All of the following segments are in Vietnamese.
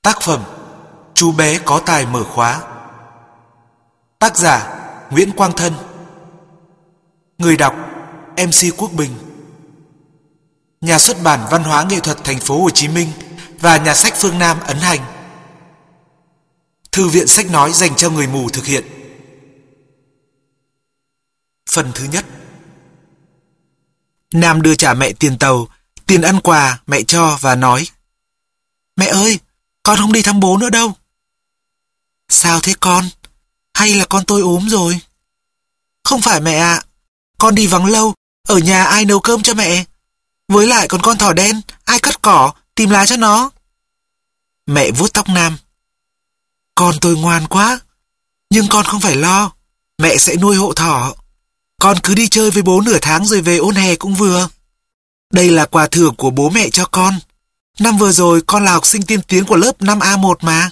Tác phẩm Chú bé có tài mở khóa. Tác giả Nguyễn Quang Thân. Người đọc MC Quốc Bình. Nhà xuất bản Văn hóa Nghệ thuật Thành phố Hồ Chí Minh và Nhà sách Phương Nam ấn hành. Thư viện sách nói dành cho người mù thực hiện. Phần thứ nhất. Nam đưa trả mẹ tiền tàu, tiền ăn quà mẹ cho và nói: "Mẹ ơi, con không đi thăm bố nữa đâu." "Sao thế con? Hay là con tôi ốm rồi?" "Không phải mẹ ạ, con đi vắng lâu, ở nhà ai nấu cơm cho mẹ? Với lại còn con thỏ đen, ai cắt cỏ, tìm lá cho nó?" Mẹ vuốt tóc Nam: "Con tôi ngoan quá, nhưng con không phải lo, mẹ sẽ nuôi hộ thỏ. Con cứ đi chơi với bố nửa tháng rồi về ôn hè cũng vừa. Đây là quà thưởng của bố mẹ cho con. Năm vừa rồi con là học sinh tiên tiến của lớp 5A1 mà."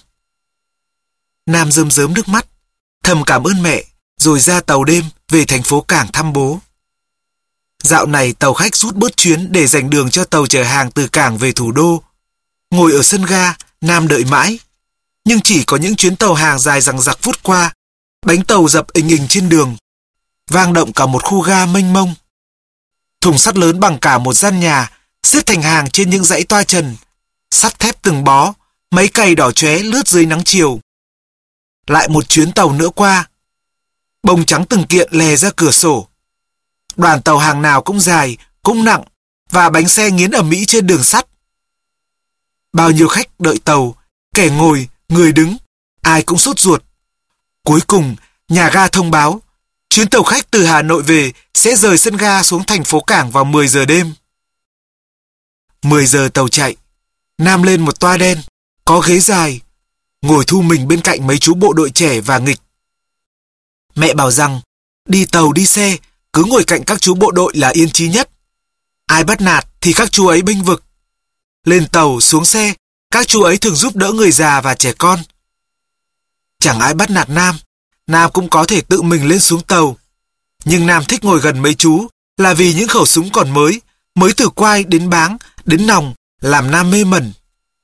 Nam rơm rớm nước mắt, thầm cảm ơn mẹ, rồi ra tàu đêm về thành phố cảng thăm bố. Dạo này tàu khách rút bớt chuyến để dành đường cho tàu chở hàng từ cảng về thủ đô. Ngồi ở sân ga, Nam đợi mãi. Nhưng chỉ có những chuyến tàu hàng dài dằng dặc vút qua, bánh tàu dập ình ình trên đường, vang động cả một khu ga mênh mông. Thùng sắt lớn bằng cả một gian nhà xếp thành hàng trên những dãy toa trần, sắt thép từng bó, máy cày đỏ chóe lướt dưới nắng chiều. Lại một chuyến tàu nữa qua, bông trắng từng kiện lè ra cửa sổ. Đoàn tàu hàng nào cũng dài, cũng nặng, và bánh xe nghiến ầm ĩ trên đường sắt. Bao nhiêu khách đợi tàu, kẻ ngồi, người đứng, ai cũng sốt ruột. Cuối cùng, nhà ga thông báo chuyến tàu khách từ Hà Nội về sẽ rời sân ga xuống thành phố cảng vào 10 giờ đêm. 10 giờ tàu chạy, Nam lên một toa đen, có ghế dài, ngồi thu mình bên cạnh mấy chú bộ đội trẻ và nghịch. Mẹ bảo rằng, đi tàu đi xe, cứ ngồi cạnh các chú bộ đội là yên chí nhất. Ai bắt nạt thì các chú ấy bênh vực. Lên tàu, xuống xe, các chú ấy thường giúp đỡ người già và trẻ con. Chẳng ai bắt nạt Nam, Nam cũng có thể tự mình lên xuống tàu. Nhưng Nam thích ngồi gần mấy chú là vì những khẩu súng còn mới từ quai đến báng, đến nòng, làm Nam mê mẩn.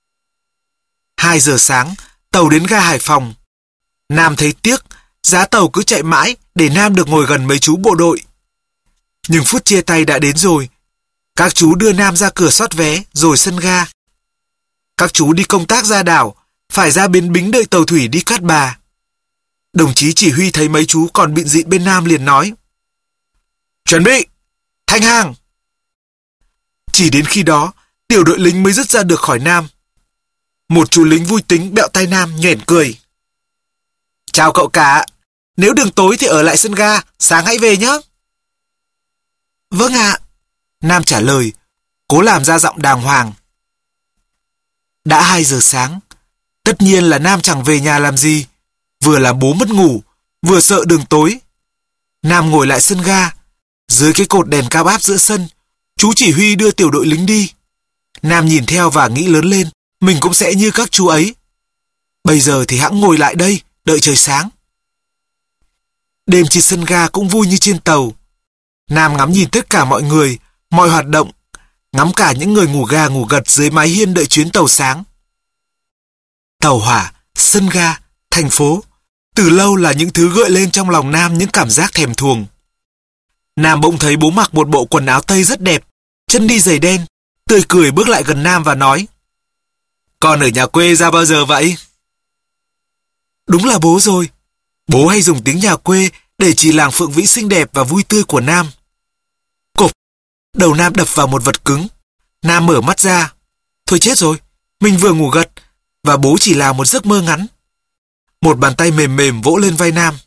2 giờ sáng, tàu đến ga Hải Phòng. Nam thấy tiếc, giá tàu cứ chạy mãi để Nam được ngồi gần mấy chú bộ đội. Nhưng phút chia tay đã đến rồi. Các chú đưa Nam ra cửa soát vé rồi sân ga. Các chú đi công tác ra đảo, phải ra bến Bính đợi tàu thủy đi Cát Bà. Đồng chí chỉ huy thấy mấy chú còn bịn rịn bên Nam liền nói: "Chuẩn bị, thành hàng." Chỉ đến khi đó, tiểu đội lính mới dứt ra được khỏi Nam. Một chú lính vui tính bẹo tay Nam nhoẻn cười: "Chào cậu cả, nếu đường tối thì ở lại sân ga, sáng hãy về nhé." "Vâng ạ," Nam trả lời, cố làm ra giọng đàng hoàng. Đã 2 giờ sáng, tất nhiên là Nam chẳng về nhà làm gì, vừa là bố mất ngủ, vừa sợ đường tối. Nam ngồi lại sân ga, dưới cái cột đèn cao áp giữa sân, chú chỉ huy đưa tiểu đội lính đi. Nam nhìn theo và nghĩ lớn lên, mình cũng sẽ như các chú ấy. Bây giờ thì hẵng ngồi lại đây, đợi trời sáng. Đêm trên sân ga cũng vui như trên tàu. Nam ngắm nhìn tất cả mọi người, mọi hoạt động, ngắm cả những người ngủ gà ngủ gật dưới mái hiên đợi chuyến tàu sáng. Tàu hỏa, sân ga, thành phố, từ lâu là những thứ gợi lên trong lòng Nam những cảm giác thèm thuồng. Nam bỗng thấy bố mặc một bộ quần áo tây rất đẹp, chân đi giày đen, tươi cười bước lại gần Nam và nói: "Con ở nhà quê ra bao giờ vậy?" Đúng là bố rồi. Bố hay dùng tiếng nhà quê để chỉ làng Phượng Vĩ xinh đẹp và vui tươi của Nam. Cộp, đầu Nam đập vào một vật cứng. Nam mở mắt ra. Thôi chết rồi, mình vừa ngủ gật và bố chỉ là một giấc mơ ngắn. Một bàn tay mềm mềm vỗ lên vai Nam.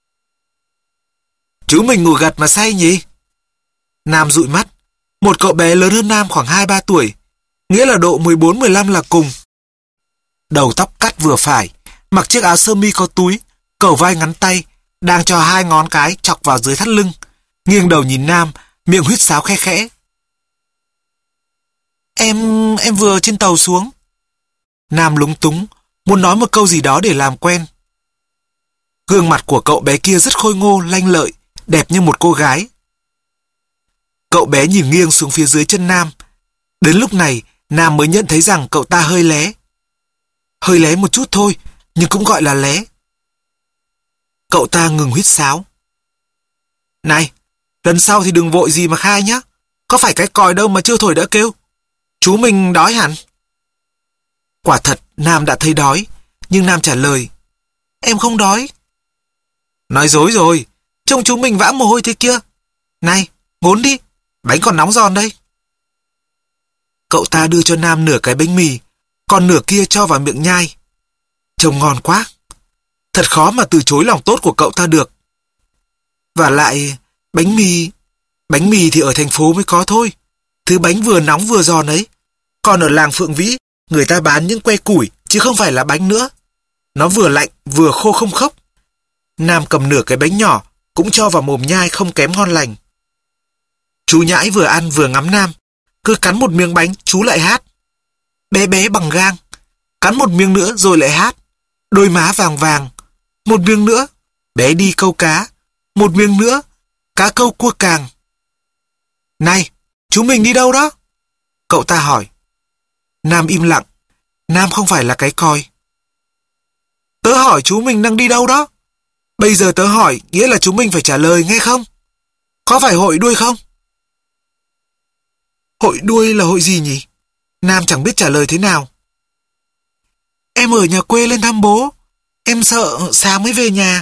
"Chú mình ngủ gật mà say nhỉ?" Nam dụi mắt. Một cậu bé lớn hơn Nam khoảng 2-3 tuổi, nghĩa là độ 14-15 là cùng. Đầu tóc cắt vừa phải, mặc chiếc áo sơ mi có túi, cầu vai ngắn tay, đang cho 2 ngón cái chọc vào dưới thắt lưng, nghiêng đầu nhìn Nam, miệng huýt sáo khe khẽ. Em vừa trên tàu xuống." Nam lúng túng, muốn nói một câu gì đó để làm quen. Gương mặt của cậu bé kia rất khôi ngô, lanh lợi, đẹp như một cô gái. Cậu bé nhìn nghiêng xuống phía dưới chân Nam. Đến lúc này, Nam mới nhận thấy rằng cậu ta hơi lé. Hơi lé một chút thôi, nhưng cũng gọi là lé. Cậu ta ngừng huýt sáo. Này, lần sau thì đừng vội gì mà khai nhá. Có phải cái còi đâu mà chưa thổi đã kêu. Chú mình đói hẳn. Quả thật, Nam đã thấy đói, nhưng Nam trả lời. Em không đói. Nói dối rồi, trông chú mình vã mồ hôi thế kia. Này, ngốn đi, bánh còn nóng giòn đây. Cậu ta đưa cho Nam nửa cái bánh mì, còn nửa kia cho vào miệng nhai. Trông ngon quá. Thật khó mà từ chối lòng tốt của cậu ta được. Và lại, bánh mì thì ở thành phố mới có thôi. Thứ bánh vừa nóng vừa giòn ấy. Còn ở làng Phượng Vĩ, người ta bán những que củi, chứ không phải là bánh nữa. Nó vừa lạnh, vừa khô không khốc. Nam cầm nửa cái bánh nhỏ, cũng cho vào mồm nhai không kém ngon lành. Chú Nhãi vừa ăn vừa ngắm Nam. Cứ cắn một miếng bánh, chú lại hát. Bé bé bằng gang. Cắn một miếng nữa rồi lại hát. Đôi má vàng vàng. Một miếng nữa. Bé đi câu cá. Một miếng nữa. Cá câu cua càng. Này, chú mình đi đâu đó? Cậu ta hỏi. Nam im lặng. Nam không phải là cái coi. Tớ hỏi chú mình đang đi đâu đó? Bây giờ tớ hỏi nghĩa là chú mình phải trả lời nghe không? Có phải hội đuôi không? Hội đuôi là hội gì nhỉ? Nam chẳng biết trả lời thế nào. Em ở nhà quê lên thăm bố. Em sợ sáng mới về nhà.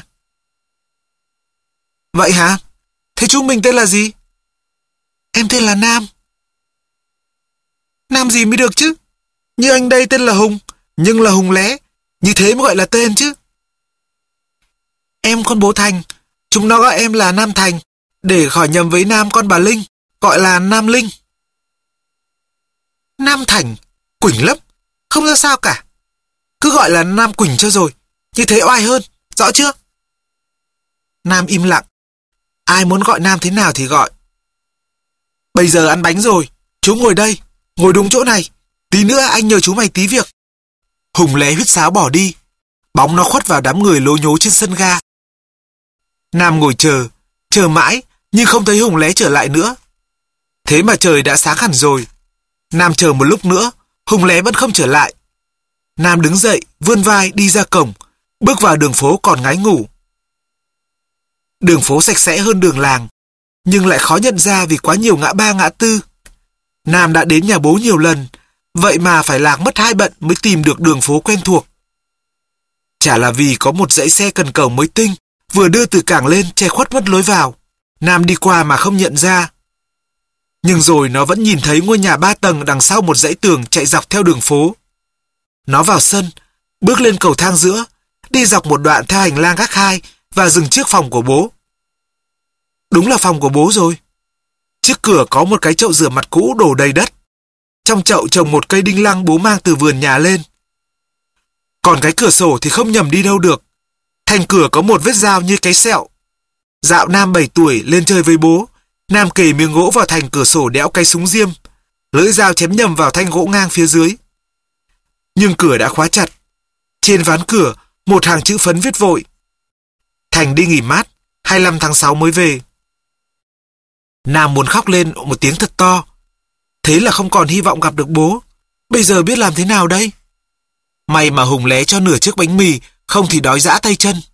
Vậy hả? Thế chú mình tên là gì? Em tên là Nam. Nam gì mới được chứ? Như anh đây tên là Hùng, nhưng là Hùng lé. Như thế mới gọi là tên chứ. Em con bố Thành. Chúng nó gọi em là Nam Thành, để khỏi nhầm với Nam con bà Linh, gọi là Nam Linh. Nam Thành, Quỳnh lắm, không ra sao cả. Cứ gọi là Nam Quỳnh cho rồi, như thế oai hơn, rõ chưa? Nam im lặng. Ai muốn gọi Nam thế nào thì gọi. Bây giờ ăn bánh rồi, chú ngồi đây, ngồi đúng chỗ này. Tí nữa anh nhờ chú mày tí việc. Hùng lé huýt sáo bỏ đi. Bóng nó khuất vào đám người lố nhố trên sân ga. Nam ngồi chờ mãi, nhưng không thấy Hùng lé trở lại nữa. Thế mà trời đã sáng hẳn rồi. Nam chờ một lúc nữa, Hùng lé vẫn không trở lại. Nam đứng dậy, vươn vai đi ra cổng, bước vào đường phố còn ngái ngủ. Đường phố sạch sẽ hơn đường làng, nhưng lại khó nhận ra vì quá nhiều ngã ba ngã tư. Nam đã đến nhà bố nhiều lần, vậy mà phải lạc mất 2 bận mới tìm được đường phố quen thuộc. Chả là vì có một dãy xe cần cẩu mới tinh, vừa đưa từ cảng lên che khuất mất lối vào. Nam đi qua mà không nhận ra. Nhưng rồi nó vẫn nhìn thấy ngôi nhà 3 tầng đằng sau một dãy tường chạy dọc theo đường phố. Nó vào sân, bước lên cầu thang giữa, đi dọc một đoạn theo hành lang gác 2 và dừng trước phòng của bố. Đúng là phòng của bố rồi. Trước cửa có một cái chậu rửa mặt cũ đổ đầy đất. Trong chậu trồng một cây đinh lăng bố mang từ vườn nhà lên. Còn cái cửa sổ thì không nhầm đi đâu được. Thành cửa có một vết dao như cái sẹo. Dạo Nam 7 tuổi lên chơi với bố, Nam kề miếng gỗ vào thành cửa sổ đẽo cái súng diêm. Lưỡi dao chém nhầm vào thanh gỗ ngang phía dưới. Nhưng cửa đã khóa chặt. Trên ván cửa, một hàng chữ phấn viết vội. Thành đi nghỉ mát, 25 tháng 6 mới về. Nam muốn khóc lên một tiếng thật to. Thế là không còn hy vọng gặp được bố. Bây giờ biết làm thế nào đây? May mà Hùng lé cho nửa chiếc bánh mì, không thì đói rã tay chân.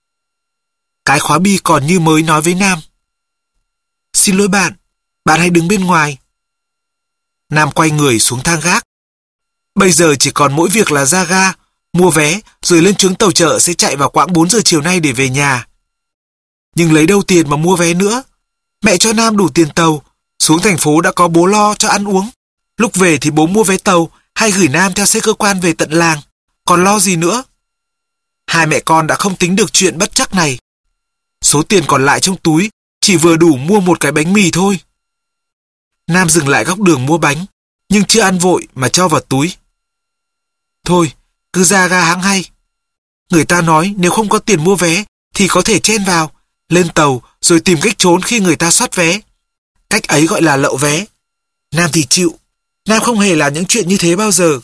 Cái khóa bi còn như mới nói với Nam. Xin lỗi bạn hãy đứng bên ngoài. Nam quay người xuống thang gác. Bây giờ chỉ còn mỗi việc là ra ga, mua vé, rồi lên chuyến tàu chợ sẽ chạy vào quãng 4 giờ chiều nay để về nhà. Nhưng lấy đâu tiền mà mua vé nữa? Mẹ cho Nam đủ tiền tàu, xuống thành phố đã có bố lo cho ăn uống. Lúc về thì bố mua vé tàu hay gửi Nam theo xe cơ quan về tận làng. Còn lo gì nữa? Hai mẹ con đã không tính được chuyện bất trắc này. Số tiền còn lại trong túi chỉ vừa đủ mua một cái bánh mì thôi. Nam dừng lại góc đường mua bánh, nhưng chưa ăn vội mà cho vào túi. Thôi, cứ ra ga hãng hay. Người ta nói nếu không có tiền mua vé thì có thể chen vào, lên tàu rồi tìm cách trốn khi người ta soát vé. Cách ấy gọi là lậu vé. Nam thì chịu. Nam không hề làm những chuyện như thế bao giờ.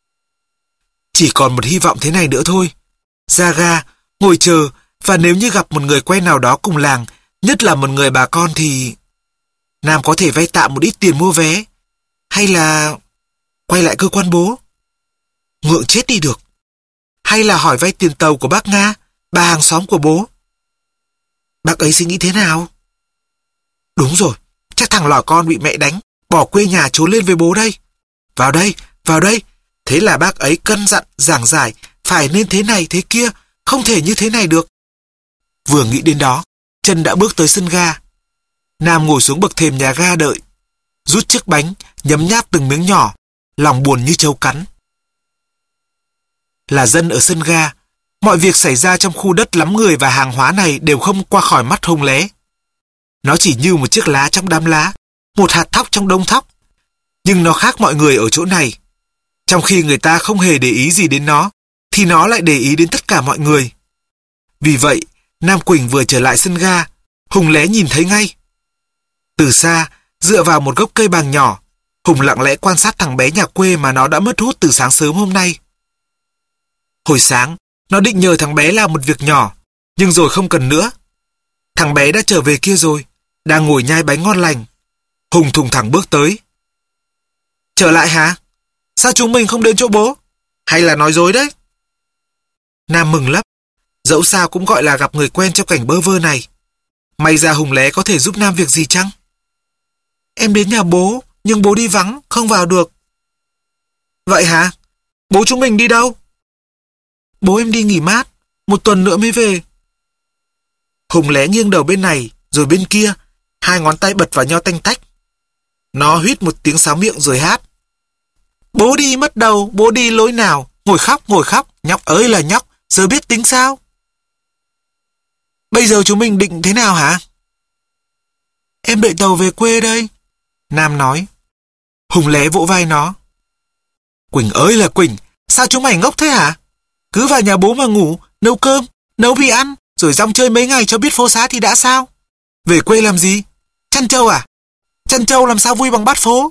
Chỉ còn một hy vọng thế này nữa thôi. Ra ga, ngồi chờ, và nếu như gặp một người quen nào đó cùng làng, nhất là một người bà con thì... Nam có thể vay tạm một ít tiền mua vé. Hay là... quay lại cơ quan bố. Ngượng chết đi được. hay là hỏi vay tiền tàu của bác Nga, bà hàng xóm của bố? Bác ấy suy nghĩ thế nào? Đúng rồi, chắc thằng lò con bị mẹ đánh, bỏ quê nhà trốn lên với bố đây. Vào đây, vào đây. Thế là bác ấy cân dặn, giảng giải, phải nên thế này thế kia, không thể như thế này được. Vừa nghĩ đến đó, Trân đã bước tới sân ga. Nam ngồi xuống bậc thềm nhà ga đợi, rút chiếc bánh, nhấm nháp từng miếng nhỏ, lòng buồn như trâu cắn. Là dân ở sân ga, mọi việc xảy ra trong khu đất lắm người và hàng hóa này đều không qua khỏi mắt Hùng Lé. Nó chỉ như một chiếc lá trong đám lá, một hạt thóc trong đống thóc. Nhưng nó khác mọi người ở chỗ này. Trong khi người ta không hề để ý gì đến nó, thì nó lại để ý đến tất cả mọi người. Vì vậy, Nam Quỳnh vừa trở lại sân ga, Hùng Lé nhìn thấy ngay. Từ xa, dựa vào một gốc cây bàng nhỏ, Hùng lặng lẽ quan sát thằng bé nhà quê mà nó đã mất hút từ sáng sớm hôm nay. Hồi sáng, nó định nhờ thằng bé làm một việc nhỏ, nhưng rồi không cần nữa. Thằng bé đã trở về kia rồi, đang ngồi nhai bánh ngon lành. Hùng thùng thẳng bước tới. Trở lại hả? Sao chúng mình không đến chỗ bố? Hay là nói dối đấy? Nam mừng lắm. Dẫu sao cũng gọi là gặp người quen trong cảnh bơ vơ này. May ra Hùng Lé có thể giúp Nam việc gì chăng? Em đến nhà bố, nhưng bố đi vắng, không vào được. Vậy hả? Bố chúng mình đi đâu? Bố em đi nghỉ mát, 1 tuần nữa mới về. Hùng Lé nghiêng đầu bên này, rồi bên kia, 2 ngón tay bật vào nhau tanh tách. Nó huýt một tiếng sáo miệng rồi hát. Bố đi mất đầu, bố đi lối nào, ngồi khóc, nhóc ơi là nhóc, giờ biết tính sao? Bây giờ chúng mình định thế nào hả? Em đợi tàu về quê đây, Nam nói. Hùng Lé vỗ vai nó. Quỳnh ơi là Quỳnh, sao chúng mày ngốc thế hả? Cứ vào nhà bố mà ngủ, nấu cơm, nấu mì ăn, rồi rong chơi mấy ngày cho biết phố xá thì đã sao? Về quê làm gì? Chăn trâu à? Chăn trâu làm sao vui bằng bát phố?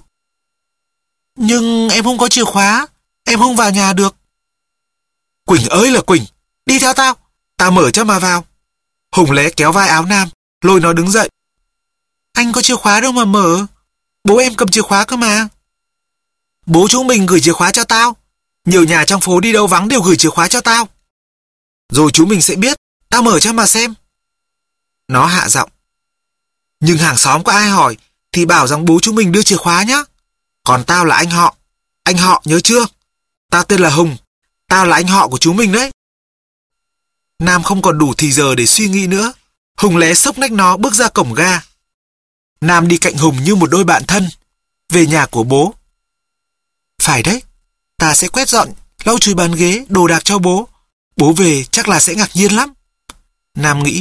Nhưng em không có chìa khóa, em không vào nhà được. Quỳnh ơi là Quỳnh, đi theo tao, tao mở cho mà vào. Hùng Lé kéo vai áo Nam, lôi nó đứng dậy. Anh có chìa khóa đâu mà mở, bố em cầm chìa khóa cơ mà. Bố chúng mình gửi chìa khóa cho tao, nhiều nhà trong phố đi đâu vắng đều gửi chìa khóa cho tao. Rồi chúng mình sẽ biết, tao mở cho mà xem. Nó hạ giọng. Nhưng hàng xóm có ai hỏi thì bảo rằng bố chúng mình đưa chìa khóa nhá. Còn tao là anh họ nhớ chưa? Tao tên là Hùng, tao là anh họ của chúng mình đấy. Nam không còn đủ thì giờ để suy nghĩ nữa. Hùng Lé xốc nách nó bước ra cổng ga. Nam đi cạnh Hùng như một đôi bạn thân, về nhà của bố. Phải đấy, ta sẽ quét dọn, lau chùi bàn ghế, đồ đạc cho bố. Bố về chắc là sẽ ngạc nhiên lắm. Nam nghĩ.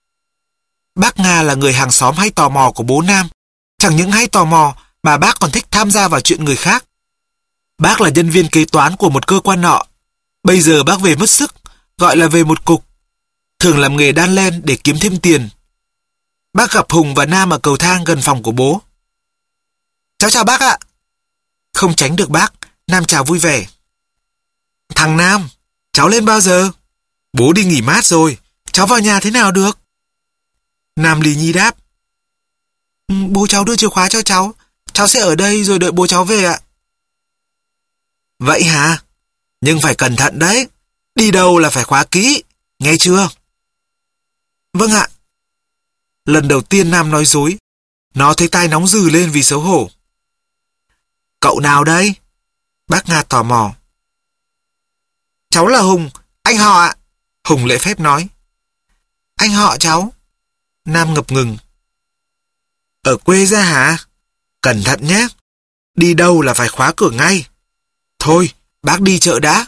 Bác Nga là người hàng xóm hay tò mò của bố Nam. Chẳng những hay tò mò mà bác còn thích tham gia vào chuyện người khác. Bác là nhân viên kế toán của một cơ quan nọ. Bây giờ bác về mất sức, gọi là về một cục. Thường làm nghề đan len để kiếm thêm tiền. Bác gặp Hùng và Nam ở cầu thang gần phòng của bố. Cháu chào bác ạ. Không tránh được bác, Nam chào vui vẻ. Thằng Nam, cháu lên bao giờ? Bố đi nghỉ mát rồi, cháu vào nhà thế nào được? Nam lì nhí đáp. Bố cháu đưa chìa khóa cho cháu sẽ ở đây rồi đợi bố cháu về ạ. Vậy hả? Nhưng phải cẩn thận đấy, đi đâu là phải khóa kỹ, nghe chưa? Vâng ạ. Lần đầu tiên Nam nói dối, nó thấy tai nóng rừ lên vì xấu hổ. Cậu nào đây? Bác Nga tò mò. Cháu là Hùng, anh họ ạ. Hùng lễ phép nói. Anh họ cháu. Nam ngập ngừng. Ở quê ra hả? Cẩn thận nhé. Đi đâu là phải khóa cửa ngay. Thôi, bác đi chợ đã.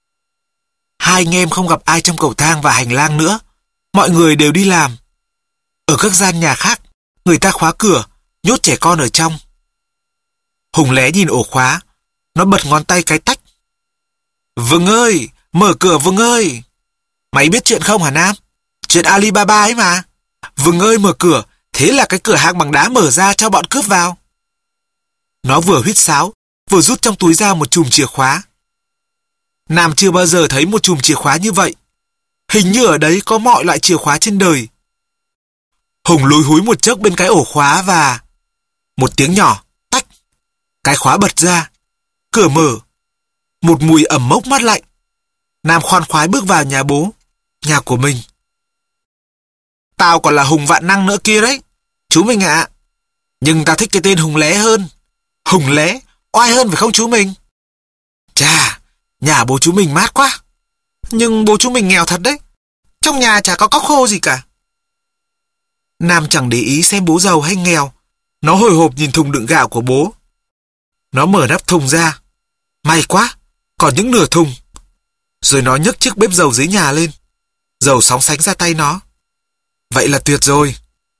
Hai anh em không gặp ai trong cầu thang và hành lang nữa. Mọi người đều đi làm. Ở các gian nhà khác, người ta khóa cửa, nhốt trẻ con ở trong. Hùng Lé nhìn ổ khóa, nó bật ngón tay cái tách. Vâng ơi, mở cửa Vâng ơi. Mày biết chuyện không hả Nam? Chuyện Alibaba ấy mà. Vâng ơi mở cửa, thế là cái cửa hàng bằng đá mở ra cho bọn cướp vào. Nó vừa huýt sáo, vừa rút trong túi ra một chùm chìa khóa. Nam chưa bao giờ thấy một chùm chìa khóa như vậy. Hình như ở đấy có mọi loại chìa khóa trên đời. Hùng lúi húi một chốc bên cái ổ khóa và... một tiếng nhỏ, tách. Cái khóa bật ra. Cửa mở. Một mùi ẩm mốc mát lạnh. Nam khoan khoái bước vào nhà bố, nhà của mình. Tao còn là Hùng vạn năng nữa kia đấy, chú mình ạ. Nhưng tao thích cái tên Hùng Lé hơn. Hùng Lé, oai hơn phải không chú mình? Chà, nhà bố chú mình mát quá. Nhưng bố chú mình nghèo thật đấy. Trong nhà chả có cóc khô gì cả. Nam chẳng để ý xem bố giàu hay nghèo. Nó hồi hộp nhìn thùng đựng gạo của bố. Nó mở nắp thùng ra. May quá, còn những nửa thùng. Rồi nó nhấc chiếc bếp dầu dưới nhà lên. Dầu sóng sánh ra tay nó. Vậy là tuyệt rồi.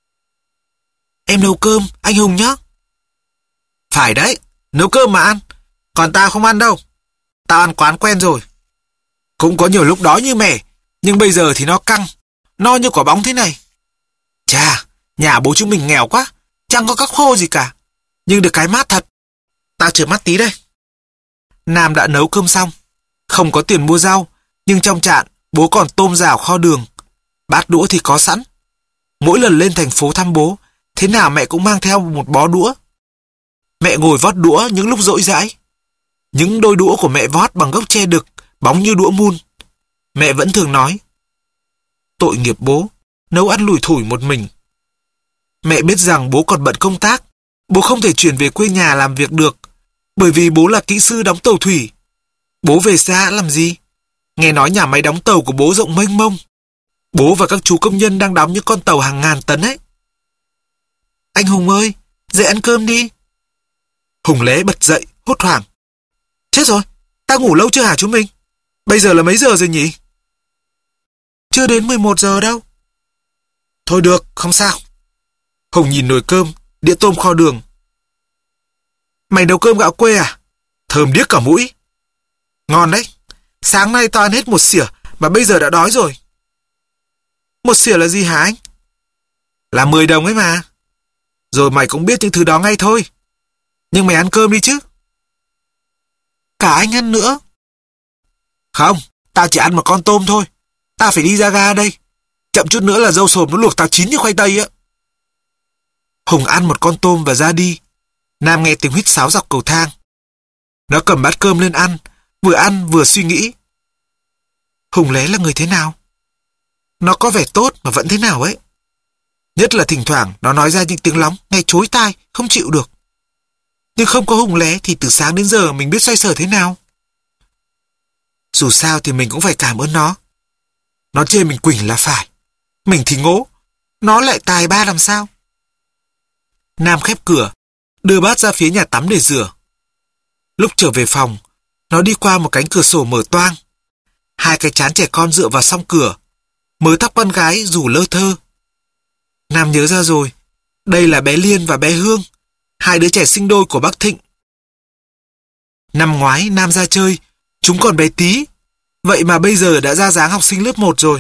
Em nấu cơm, anh Hùng nhé. Phải đấy, nấu cơm mà ăn. Còn tao không ăn đâu. Tao ăn quán quen rồi. Cũng có nhiều lúc đói như mẻ, nhưng bây giờ thì nó căng, no như quả bóng thế này. Chà, nhà bố chúng mình nghèo quá, chẳng có các khô gì cả. Nhưng được cái mát thật. Tao chừa mắt tí đây. Nam đã nấu cơm xong. Không có tiền mua rau, nhưng trong chạn bố còn tôm rào kho đường. Bát đũa thì có sẵn. Mỗi lần lên thành phố thăm bố, thế nào mẹ cũng mang theo một bó đũa. Mẹ ngồi vót đũa những lúc rỗi rãi. Những đôi đũa của mẹ vót bằng gốc tre đực, bóng như đũa mun. Mẹ vẫn thường nói, tội nghiệp bố, nấu ăn lủi thủi một mình. Mẹ biết rằng bố còn bận công tác, bố không thể chuyển về quê nhà làm việc được, bởi vì bố là kỹ sư đóng tàu thủy. Bố về xa làm gì? Nghe nói nhà máy đóng tàu của bố rộng mênh mông. Bố và các chú công nhân đang đóng những con tàu hàng ngàn tấn ấy. Anh Hùng ơi, dậy ăn cơm đi. Hùng Lé bật dậy, hốt hoảng. Chết rồi, ta ngủ lâu chưa hả chú mình? Bây giờ là mấy giờ rồi nhỉ? Chưa đến 11 giờ đâu. Thôi được, không sao. Hùng nhìn nồi cơm, đĩa tôm kho đường. Mày nấu cơm gạo quê à? Thơm điếc cả mũi. Ngon đấy. Sáng nay tao ăn hết một xỉa mà bây giờ đã đói rồi. Một xỉa là gì hả anh? Là 10 đồng ấy mà. Rồi mày cũng biết những thứ đó ngay thôi. Nhưng mày ăn cơm đi chứ. Cả anh ăn nữa. Không, tao chỉ ăn một con tôm thôi. Tao phải đi ra ga đây. Chậm chút nữa là dâu sồm nó luộc tao chín như khoai tây á. Hùng ăn một con tôm và ra đi. Nam nghe tiếng huýt sáo dọc cầu thang. Nó cầm bát cơm lên ăn vừa suy nghĩ. Hùng Lé là người thế nào? Nó có vẻ tốt mà vẫn thế nào ấy. Nhất là thỉnh thoảng nó nói ra những tiếng lóng nghe chối tai, không chịu được. Nhưng không có Hùng Lé thì từ sáng đến giờ mình biết xoay sở thế nào. Dù sao thì mình cũng phải cảm ơn nó. Nó chê mình quỳnh là phải. Mình thì ngố. Nó lại tài ba làm sao? Nam khép cửa, đưa bát ra phía nhà tắm để rửa. Lúc trở về phòng, nó đi qua một cánh cửa sổ mở toang. Hai cái trán trẻ con dựa vào song cửa. Mớ tóc con gái rủ lơ thơ. Nam nhớ ra rồi. Đây là bé Liên và bé Hương, hai đứa trẻ sinh đôi của bác Thịnh. Năm ngoái Nam ra chơi, chúng còn bé tí. Vậy mà bây giờ đã ra dáng học sinh lớp 1 rồi.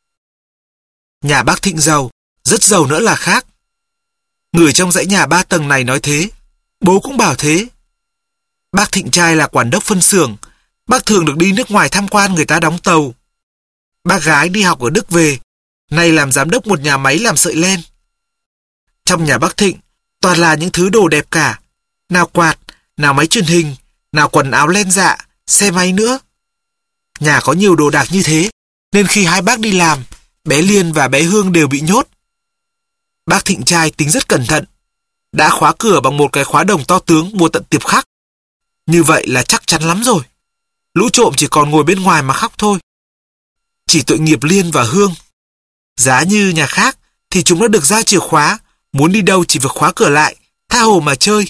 Nhà bác Thịnh giàu, rất giàu nữa là khác. Người trong dãy nhà 3 tầng này nói thế. Bố cũng bảo thế. Bác Thịnh trai là quản đốc phân xưởng. Bác thường được đi nước ngoài tham quan người ta đóng tàu. Bác gái đi học ở Đức về, nay làm giám đốc một nhà máy làm sợi len. Trong nhà bác Thịnh, toàn là những thứ đồ đẹp cả. Nào quạt, nào máy truyền hình, nào quần áo len dạ, xe máy nữa. Nhà có nhiều đồ đạc như thế, nên khi hai bác đi làm, bé Liên và bé Hương đều bị nhốt. Bác Thịnh trai tính rất cẩn thận, đã khóa cửa bằng một cái khóa đồng to tướng mua tận tiệp khắc. Như vậy là chắc chắn lắm rồi. Lũ trộm chỉ còn ngồi bên ngoài mà khóc thôi. Chỉ tội nghiệp Liên và Hương. Giá như nhà khác thì chúng đã được ra chìa khóa, muốn đi đâu chỉ việc khóa cửa lại, tha hồ mà chơi.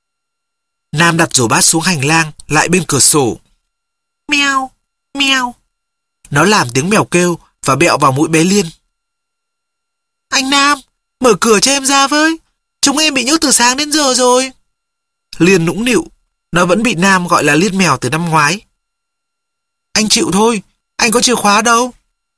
Nam đặt rổ bát xuống hành lang, lại bên cửa sổ. Meo, meo. Nó làm tiếng mèo kêu và bẹo vào mũi bé Liên. Anh Nam, mở cửa cho em ra với. Chúng em bị nhốt từ sáng đến giờ rồi. Liên nũng nịu. Nó vẫn bị Nam gọi là Liên mèo từ năm ngoái. Anh chịu thôi, anh có chìa khóa đâu.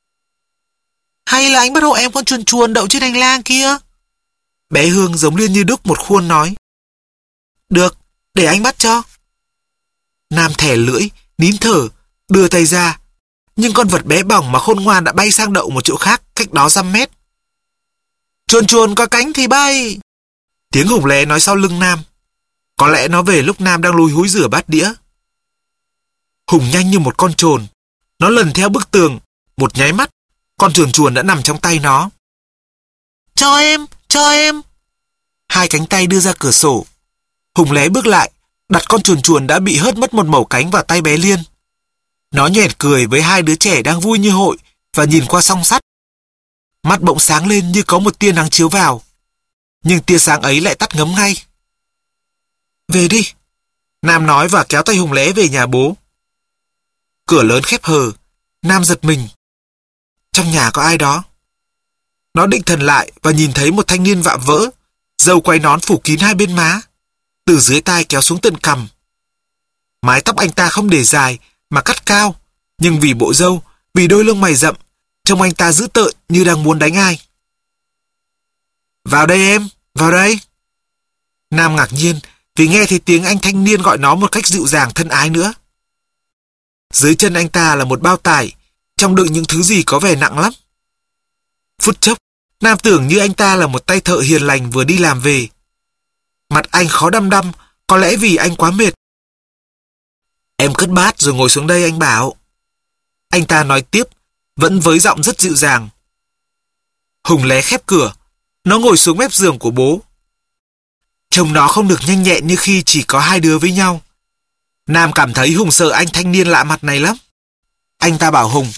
Hay là anh bắt hộ em con chuồn chuồn đậu trên hành lang kia? Bé Hương giống Liên như đúc một khuôn nói. Được, để anh bắt cho. Nam thẻ lưỡi, nín thở, đưa tay ra. Nhưng con vật bé bỏng mà khôn ngoan đã bay sang đậu một chỗ khác, cách đó 100 mét. Chuồn chuồn có cánh thì bay. Tiếng Hùng Lé nói sau lưng Nam. Có lẽ nó về lúc Nam đang lùi húi rửa bát đĩa. Hùng nhanh như một con trồn. Nó lần theo bức tường, một nháy mắt, con chuồn chuồn đã nằm trong tay nó. Cho em, cho em. Hai cánh tay đưa ra cửa sổ. Hùng lé bước lại, đặt con chuồn chuồn đã bị hớt mất một mẩu cánh vào tay bé Liên. Nó nhoẻn cười với hai đứa trẻ đang vui như hội và nhìn qua song sắt. Mắt bỗng sáng lên như có một tia nắng chiếu vào. Nhưng tia sáng ấy lại tắt ngấm ngay. Về đi, Nam nói và kéo tay Hùng lé về nhà bố. Cửa lớn khép hờ, Nam giật mình. Trong nhà có ai đó. Nó định thần lại và nhìn thấy một thanh niên vạm vỡ, râu quay nón phủ kín hai bên má, từ dưới tai kéo xuống tận cằm. Mái tóc anh ta không để dài mà cắt cao, nhưng vì bộ râu, vì đôi lông mày rậm, trông anh ta dữ tợn như đang muốn đánh ai. Vào đây em, vào đây. Nam ngạc nhiên vì nghe thấy tiếng anh thanh niên gọi nó một cách dịu dàng thân ái nữa. Dưới chân anh ta là một bao tải, trong đựng những thứ gì có vẻ nặng lắm. Phút chốc, Nam tưởng như anh ta là một tay thợ hiền lành vừa đi làm về. Mặt anh khó đăm đăm, có lẽ vì anh quá mệt. Em cất bát rồi ngồi xuống đây anh bảo. Anh ta nói tiếp, vẫn với giọng rất dịu dàng. Hùng lé khép cửa, nó ngồi xuống mép giường của bố. Trông nó không được nhanh nhẹn như khi chỉ có hai đứa với nhau. Nam cảm thấy Hùng sợ anh thanh niên lạ mặt này lắm. Anh ta bảo Hùng.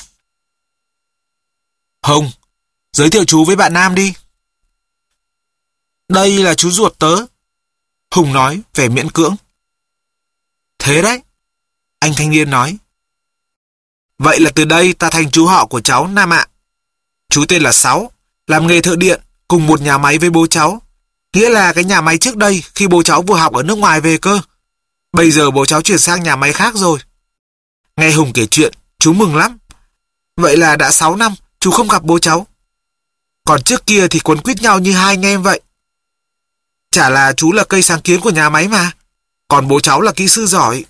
Hùng, giới thiệu chú với bạn Nam đi. Đây là chú ruột tớ. Hùng nói vẻ miễn cưỡng. Thế đấy, anh thanh niên nói. Vậy là từ đây ta thành chú họ của cháu Nam ạ. Chú tên là Sáu, làm nghề thợ điện, cùng một nhà máy với bố cháu. Nghĩa là cái nhà máy trước đây khi bố cháu vừa học ở nước ngoài về cơ. Bây giờ bố cháu chuyển sang nhà máy khác rồi. Nghe Hùng kể chuyện, chú mừng lắm. Vậy là đã 6 năm chú không gặp bố cháu. Còn trước kia thì quấn quýt nhau như hai anh em vậy. Chả là chú là cây sáng kiến của nhà máy mà. Còn bố cháu là kỹ sư giỏi.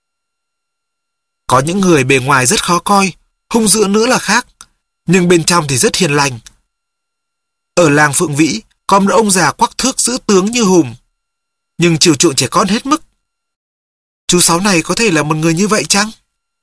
Có những người bề ngoài rất khó coi, hung dữ nữa là khác, nhưng bên trong thì rất hiền lành. Ở làng Phượng Vĩ có một ông già quắc thước giữ tướng như Hùng, nhưng chiều chuộng trẻ con hết mức. Chú Sáu này có thể là một người như vậy chăng?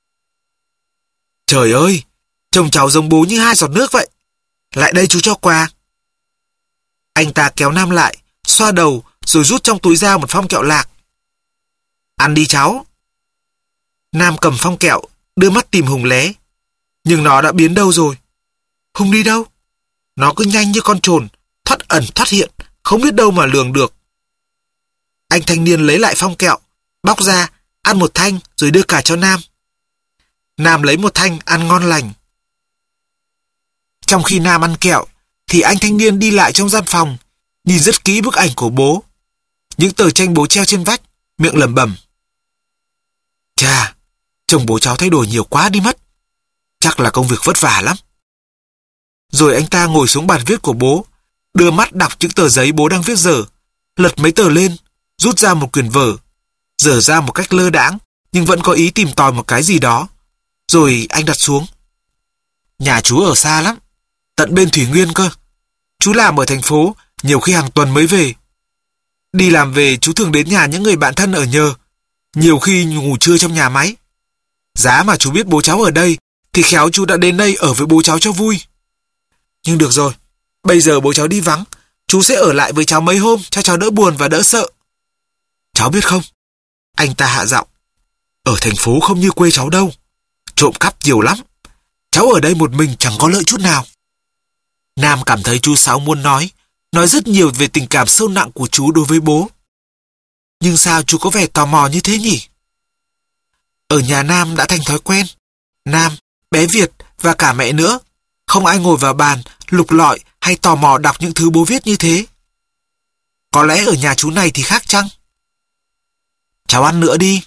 Trời ơi, chồng cháu giống bố như hai giọt nước vậy. Lại đây chú cho quà. Anh ta kéo Nam lại, xoa đầu rồi rút trong túi ra một phong kẹo lạc. Ăn đi cháu. Nam cầm phong kẹo, đưa mắt tìm Hùng lé. Nhưng nó đã biến đâu rồi? Hùng đi đâu? Nó cứ nhanh như con trồn, thoát ẩn thoát hiện, không biết đâu mà lường được. Anh thanh niên lấy lại phong kẹo, bóc ra, ăn một thanh rồi đưa cả cho Nam. Nam lấy một thanh ăn ngon lành. Trong khi Nam ăn kẹo, thì anh thanh niên đi lại trong gian phòng, nhìn rất kỹ bức ảnh của bố. Những tờ tranh bố treo trên vách, miệng lẩm bẩm. Chà, chồng bố cháu thay đổi nhiều quá đi mất. Chắc là công việc vất vả lắm. Rồi anh ta ngồi xuống bàn viết của bố, đưa mắt đọc những tờ giấy bố đang viết dở, lật mấy tờ lên, rút ra một quyển vở, dở ra một cách lơ đãng, nhưng vẫn có ý tìm tòi một cái gì đó. Rồi anh đặt xuống. Nhà chú ở xa lắm, tận bên Thủy Nguyên cơ. Chú làm ở thành phố, nhiều khi hàng tuần mới về. Đi làm về chú thường đến nhà những người bạn thân ở nhờ, nhiều khi ngủ trưa trong nhà máy. Giá mà chú biết bố cháu ở đây, thì khéo chú đã đến đây ở với bố cháu cho vui. Nhưng được rồi, bây giờ bố cháu đi vắng, chú sẽ ở lại với cháu mấy hôm cho cháu đỡ buồn và đỡ sợ. Cháu biết không, anh ta hạ giọng, ở thành phố không như quê cháu đâu, trộm cắp nhiều lắm. Cháu ở đây một mình chẳng có lợi chút nào. Nam cảm thấy chú Sáu muốn nói rất nhiều về tình cảm sâu nặng của chú đối với bố. Nhưng sao chú có vẻ tò mò như thế nhỉ? Ở nhà Nam đã thành thói quen. Nam, bé Việt và cả mẹ nữa, không ai ngồi vào bàn, lục lọi hay tò mò đọc những thứ bố viết như thế. Có lẽ ở nhà chú này thì khác chăng? Cháu ăn nữa đi.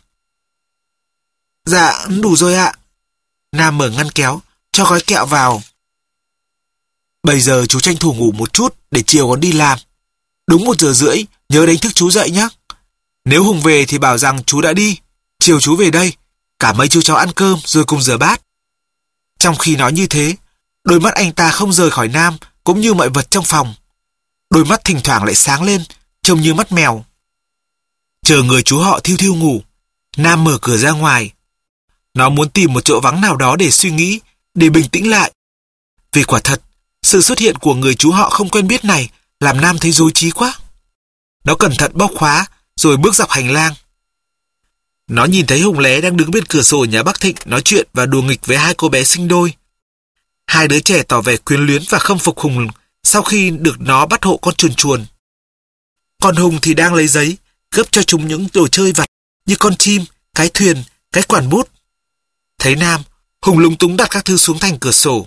Dạ, đủ rồi ạ. Nam mở ngăn kéo, cho gói kẹo vào. Bây giờ chú tranh thủ ngủ một chút để chiều còn đi làm. Đúng 1 giờ rưỡi, nhớ đánh thức chú dậy nhé. Nếu Hùng về thì bảo rằng chú đã đi, chiều chú về đây, cả mấy chú cháu ăn cơm rồi cùng rửa bát. Trong khi nói như thế, đôi mắt anh ta không rời khỏi Nam cũng như mọi vật trong phòng. Đôi mắt thỉnh thoảng lại sáng lên, trông như mắt mèo. Chờ người chú họ thiu thiu ngủ, Nam mở cửa ra ngoài. Nó muốn tìm một chỗ vắng nào đó để suy nghĩ, để bình tĩnh lại. Vì quả thật, sự xuất hiện của người chú họ không quen biết này làm Nam thấy rối trí quá. Nó cẩn thận bóc khóa, rồi bước dọc hành lang. Nó nhìn thấy Hùng Lé đang đứng bên cửa sổ nhà bác Thịnh nói chuyện và đùa nghịch với hai cô bé sinh đôi. Hai đứa trẻ tỏ vẻ quyến luyến và khâm phục Hùng sau khi được nó bắt hộ con chuồn chuồn. Còn Hùng thì đang lấy giấy, gấp cho chúng những đồ chơi vặt như con chim, cái thuyền, cái quản bút. Thấy Nam, Hùng lúng túng đặt các thứ xuống thành cửa sổ.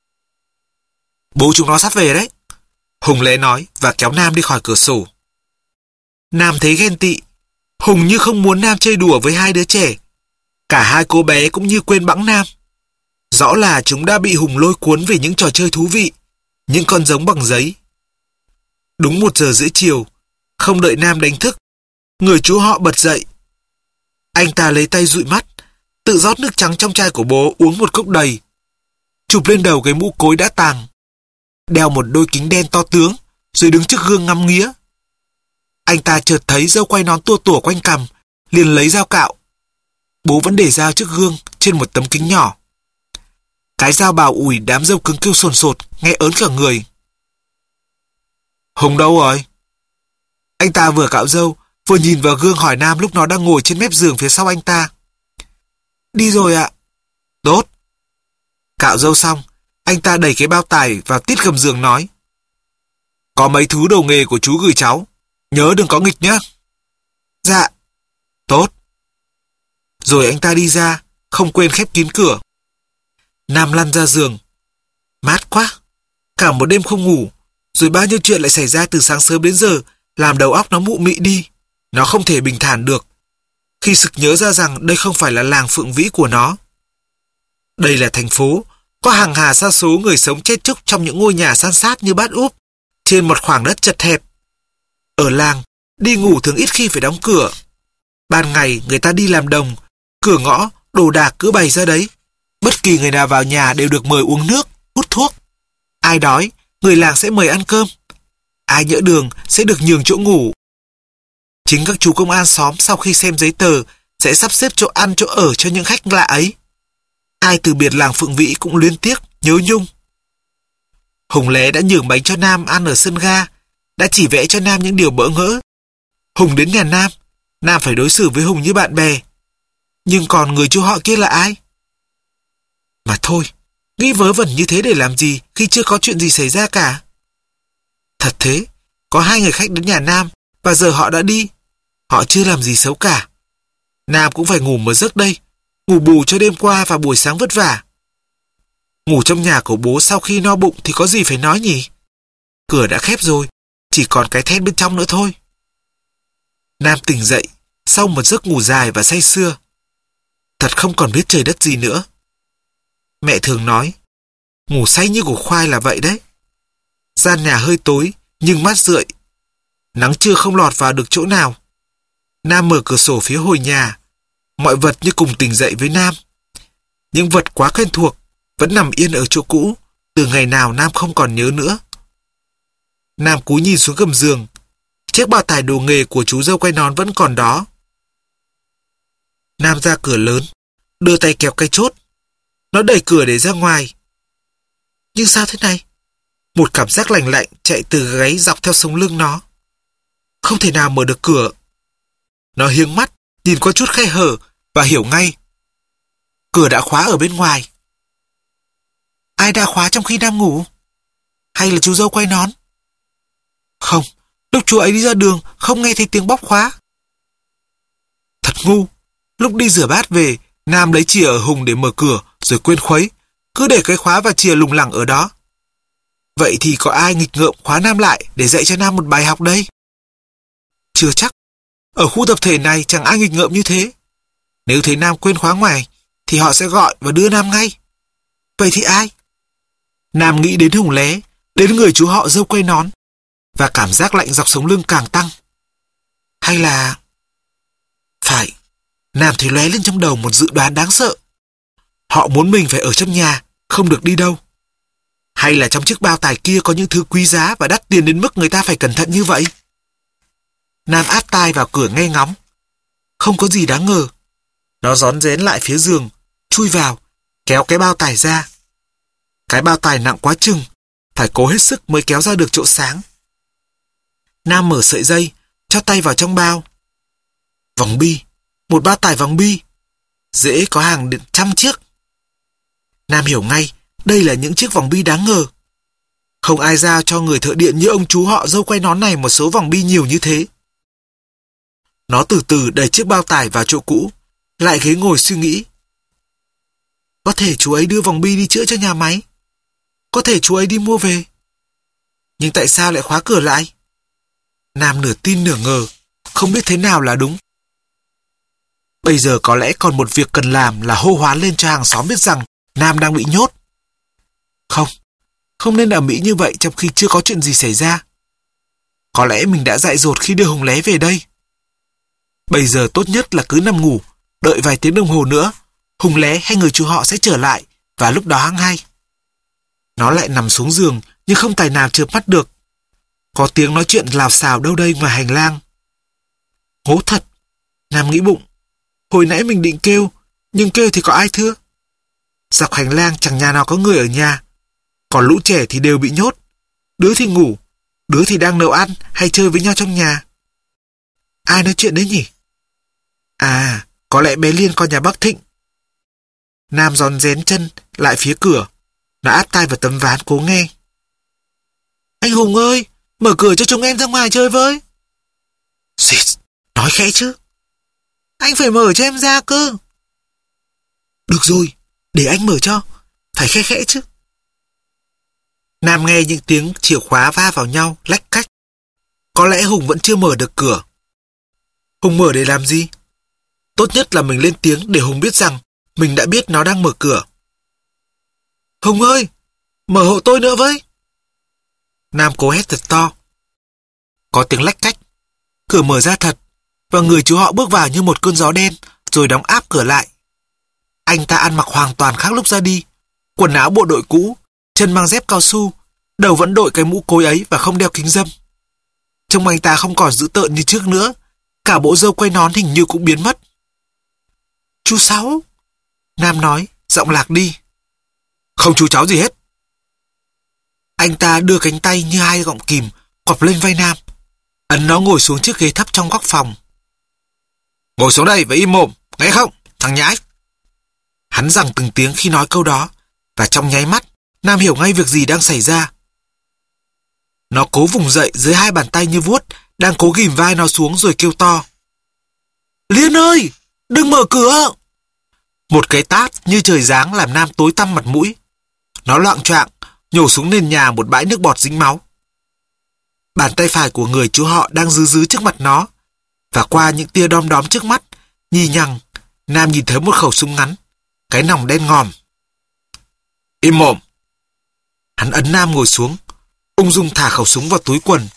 Bố chúng nó sắp về đấy, Hùng Lé nói và kéo Nam đi khỏi cửa sổ. Nam thấy ghen tị. Hùng như không muốn Nam chơi đùa với hai đứa trẻ. Cả hai cô bé cũng như quên bẵng Nam. Rõ là chúng đã bị Hùng lôi cuốn về những trò chơi thú vị, những con giống bằng giấy. Đúng 1:30 chiều, không đợi Nam đánh thức, người chú họ bật dậy. Anh ta lấy tay dụi mắt, tự rót nước trắng trong chai của bố uống một cốc đầy, chụp lên đầu cái mũ cối đã tàng, đeo một đôi kính đen to tướng, rồi đứng trước gương ngắm nghía. Anh ta chợt thấy râu quay nón tua tủa quanh cằm, liền lấy dao cạo. Bố vẫn để dao trước gương trên một tấm kính nhỏ. Cái dao bào ủi đám râu cứng kêu sồn sột, nghe ớn cả người. Hùng đâu rồi? Anh ta vừa cạo râu, vừa nhìn vào gương hỏi Nam lúc nó đang ngồi trên mép giường phía sau anh ta. Đi rồi ạ. Tốt. Cạo râu xong, anh ta đẩy cái bao tải vào tít gầm giường nói. Có mấy thứ đồ nghề của chú gửi cháu, nhớ đừng có nghịch nhé. Dạ. Tốt. Rồi anh ta đi ra, không quên khép kín cửa. Nam lăn ra giường. Mát quá. Cả một đêm không ngủ, rồi bao nhiêu chuyện lại xảy ra từ sáng sớm đến giờ, làm đầu óc nó mụ mị đi. Nó không thể bình thản được, khi sực nhớ ra rằng đây không phải là làng Phượng Vĩ của nó. Đây là thành phố, có hàng hà sa số người sống chen chúc trong những ngôi nhà san sát như bát úp, trên một khoảng đất chật hẹp. Ở làng, đi ngủ thường ít khi phải đóng cửa. Ban ngày người ta đi làm đồng, cửa ngõ, đồ đạc cứ bày ra đấy. Bất kỳ người nào vào nhà đều được mời uống nước, hút thuốc. Ai đói, người làng sẽ mời ăn cơm. Ai nhỡ đường sẽ được nhường chỗ ngủ. Chính các chú công an xóm sau khi xem giấy tờ sẽ sắp xếp chỗ ăn chỗ ở cho những khách lạ ấy. Ai từ biệt làng Phượng Vĩ cũng luyến tiếc, nhớ nhung. Hùng Lé đã nhường bánh cho Nam ăn ở sân ga, đã chỉ vẽ cho Nam những điều bỡ ngỡ. Hùng đến nhà Nam, Nam phải đối xử với Hùng như bạn bè. Nhưng còn người chú họ kia là ai? Mà thôi, nghĩ vớ vẩn như thế để làm gì khi chưa có chuyện gì xảy ra cả. Thật thế, có hai người khách đến nhà Nam và giờ họ đã đi. Họ chưa làm gì xấu cả. Nam cũng phải ngủ một giấc đây, ngủ bù cho đêm qua và buổi sáng vất vả. Ngủ trong nhà của bố sau khi no bụng thì có gì phải nói nhỉ? Cửa đã khép rồi, chỉ còn cái then bên trong nữa thôi. Nam tỉnh dậy sau một giấc ngủ dài và say sưa. Thật không còn biết trời đất gì nữa. Mẹ thường nói, ngủ say như củ khoai là vậy đấy. Gian nhà hơi tối nhưng mát rượi. Nắng trưa không lọt vào được chỗ nào. Nam mở cửa sổ phía hồi nhà. Mọi vật như cùng tỉnh dậy với Nam. Những vật quá quen thuộc vẫn nằm yên ở chỗ cũ từ ngày nào Nam không còn nhớ nữa. Nam cúi nhìn xuống gầm giường. Chiếc bao tải đồ nghề của chú dâu quay nón vẫn còn đó. Nam ra cửa lớn, đưa tay kéo cái chốt. Nó đẩy cửa để ra ngoài. Nhưng sao thế này? Một cảm giác lạnh lạnh chạy từ gáy dọc theo sống lưng nó. Không thể nào mở được cửa. Nó hiếng mắt, nhìn qua chút khe hở và hiểu ngay. Cửa đã khóa ở bên ngoài. Ai đã khóa trong khi Nam ngủ? Hay là chú dâu quay nón? Không, lúc chú ấy đi ra đường không nghe thấy tiếng bóp khóa. Thật ngu. Lúc đi rửa bát về, Nam lấy chìa ở Hùng để mở cửa rồi quên khuấy, cứ để cái khóa và chìa lủng lẳng ở đó. Vậy thì có ai nghịch ngợm khóa Nam lại để dạy cho Nam một bài học đây? Chưa chắc. Ở khu tập thể này chẳng ai nghịch ngợm như thế. Nếu thấy Nam quên khóa ngoài thì họ sẽ gọi và đưa Nam ngay. Vậy thì ai? Nam nghĩ đến Hùng Lé, đến người chú họ dâu quay nón, và cảm giác lạnh dọc sống lưng càng tăng. Hay là... Phải, Nam thấy lóe lên trong đầu một dự đoán đáng sợ. Họ muốn mình phải ở trong nhà, không được đi đâu. Hay là trong chiếc bao tải kia có những thứ quý giá và đắt tiền đến mức người ta phải cẩn thận như vậy? Nam áp tai vào cửa nghe ngóng. Không có gì đáng ngờ. Nó rón rén lại phía giường, chui vào, kéo cái bao tải ra. Cái bao tải nặng quá chừng, phải cố hết sức mới kéo ra được chỗ sáng. Nam mở sợi dây, cho tay vào trong bao. Vòng bi, một bao tải vòng bi. Dễ có hàng đến 100 chiếc. Nam hiểu ngay, đây là những chiếc vòng bi đáng ngờ. Không ai giao cho người thợ điện như ông chú họ dâu quay nón này một số vòng bi nhiều như thế. Nó từ từ đẩy chiếc bao tải vào chỗ cũ, lại ghế ngồi suy nghĩ. Có thể chú ấy đưa vòng bi đi chữa cho nhà máy. Có thể chú ấy đi mua về. Nhưng tại sao lại khóa cửa lại? Nam nửa tin nửa ngờ, không biết thế nào là đúng. Bây giờ có lẽ còn một việc cần làm là hô hoán lên cho hàng xóm biết rằng Nam đang bị nhốt. Không nên ầm ĩ như vậy trong khi chưa có chuyện gì xảy ra. Có lẽ mình đã dại dột khi đưa Hùng Lé về đây. Bây giờ tốt nhất là cứ nằm ngủ, đợi vài tiếng đồng hồ nữa, Hùng Lé hay người chú họ sẽ trở lại, và lúc đó hăng hay. Nó lại nằm xuống giường nhưng không tài nào chợp mắt được. Có tiếng nói chuyện lào xào đâu đây ngoài hành lang. Ngố thật, Nam nghĩ bụng. Hồi nãy mình định kêu, nhưng kêu thì có ai thưa. Dọc hành lang chẳng nhà nào có người ở nhà. Còn lũ trẻ thì đều bị nhốt. Đứa thì ngủ, đứa thì đang nấu ăn hay chơi với nhau trong nhà. Ai nói chuyện đấy nhỉ? À, có lẽ bé Liên con nhà bác Thịnh. Nam rón rén chân lại phía cửa. Nó áp tai vào tấm ván cố nghe. Anh Hùng ơi, mở cửa cho chúng em ra ngoài chơi với. Xịt, nói khẽ chứ. Anh phải mở cho em ra cơ. Được rồi, để anh mở cho. Phải khẽ khẽ chứ. Nam nghe những tiếng chìa khóa va vào nhau, lách cách. Có lẽ Hùng vẫn chưa mở được cửa. Hùng mở để làm gì? Tốt nhất là mình lên tiếng để Hùng biết rằng mình đã biết nó đang mở cửa. Hùng ơi, mở hộ tôi nữa với. Nam cố hét thật to. Có tiếng lách cách. Cửa mở ra thật, và người chú họ bước vào như một cơn gió đen, rồi đóng áp cửa lại. Anh ta ăn mặc hoàn toàn khác lúc ra đi. Quần áo bộ đội cũ, chân mang dép cao su, đầu vẫn đội cái mũ cối ấy và không đeo kính râm. Trông anh ta không còn dữ tợn như trước nữa, cả bộ râu quay nón hình như cũng biến mất. Chú Sáu, Nam nói, giọng lạc đi. Không chú cháu gì hết. Anh ta đưa cánh tay như hai gọng kìm quặp lên vai Nam, ấn nó ngồi xuống chiếc ghế thấp trong góc phòng. Ngồi xuống đây và im mồm, nghe không, thằng nhãi. Hắn giằng từng tiếng khi nói câu đó, và trong nháy mắt, Nam hiểu ngay việc gì đang xảy ra. Nó cố vùng dậy dưới hai bàn tay như vuốt, đang cố ghìm vai nó xuống rồi kêu to. Liên ơi, đừng mở cửa. Một cái tát như trời giáng làm Nam tối tăm mặt mũi. Nó loạng choạng, nhổ xuống nền nhà một bãi nước bọt dính máu. Bàn tay phải của người chú họ đang dứ trước mặt nó, và qua những tia đom đóm trước mắt, nhì nhằng, Nam nhìn thấy một khẩu súng ngắn, cái nòng đen ngòm. Im mồm. Hắn ấn Nam ngồi xuống, ung dung thả khẩu súng vào túi quần.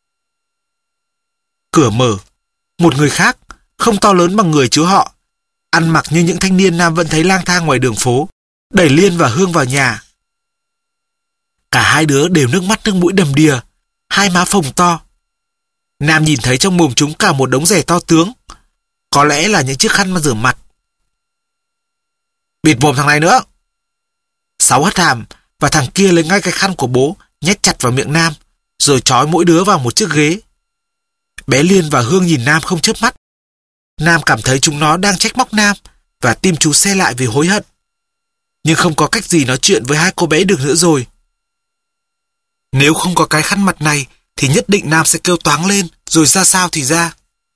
Cửa mở, một người khác, không to lớn bằng người chú họ, ăn mặc như những thanh niên Nam vẫn thấy lang thang ngoài đường phố, đẩy Liên và Hương vào nhà. Cả hai đứa đều nước mắt nước mũi đầm đìa, hai má phồng to. Nam nhìn thấy trong mồm chúng cả một đống rẻ to tướng, có lẽ là những chiếc khăn mà rửa mặt. Bịt mồm thằng này nữa. Sáu hất hàm, và thằng kia lấy ngay cái khăn của bố nhét chặt vào miệng Nam, rồi trói mỗi đứa vào một chiếc ghế. Bé Liên và Hương nhìn Nam không chớp mắt. Nam cảm thấy chúng nó đang trách móc Nam, và tim chú se lại vì hối hận. Nhưng không có cách gì nói chuyện với hai cô bé được nữa rồi. Nếu không có cái khăn mặt này thì nhất định Nam sẽ kêu toáng lên, rồi ra sao thì ra.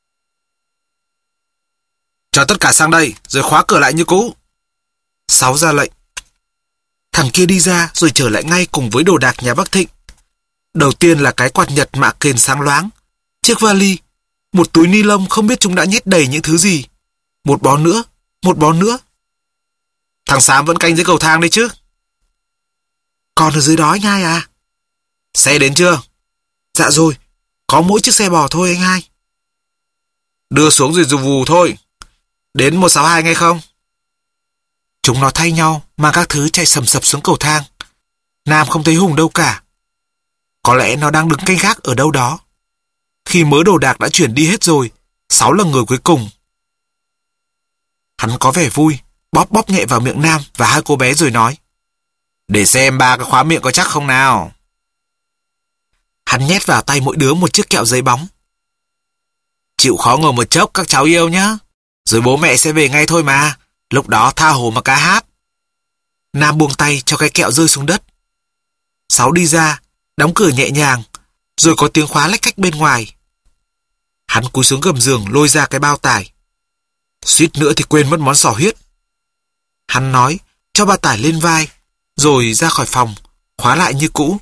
Cho tất cả sang đây, rồi khóa cửa lại như cũ. Sáu ra lệnh. Thằng kia đi ra rồi trở lại ngay cùng với đồ đạc nhà bác Thịnh. Đầu tiên là cái quạt nhật mạ kền sáng loáng, chiếc vali, một túi ni lông không biết chúng đã nhét đầy những thứ gì. Một bó nữa, một bó nữa. Thằng Xám vẫn canh dưới cầu thang đấy chứ? Còn ở dưới đó anh hai à? Xe đến chưa? Dạ rồi, có mỗi chiếc xe bò thôi anh hai. Đưa xuống rồi rù vù thôi. Đến 162 nghe không? Chúng nó thay nhau mang các thứ chạy sầm sập xuống cầu thang. Nam không thấy Hùng đâu cả. Có lẽ nó đang đứng canh gác ở đâu đó. Khi mớ đồ đạc đã chuyển đi hết rồi, Sáu là người cuối cùng. Hắn có vẻ vui, bóp bóp nhẹ vào miệng Nam và hai cô bé rồi nói: Để xem ba cái khóa miệng có chắc không nào. Hắn nhét vào tay mỗi đứa một chiếc kẹo giấy bóng. Chịu khó ngồi một chốc các cháu yêu nhá. Rồi bố mẹ sẽ về ngay thôi mà. Lúc đó tha hồ mà ca hát. Nam buông tay cho cái kẹo rơi xuống đất. Sáu đi ra, đóng cửa nhẹ nhàng, rồi có tiếng khóa lách cách bên ngoài. Hắn cúi xuống gầm giường lôi ra cái bao tải. Suýt nữa thì quên mất món sò huyết. Hắn nói, cho bao tải lên vai, rồi ra khỏi phòng, khóa lại như cũ.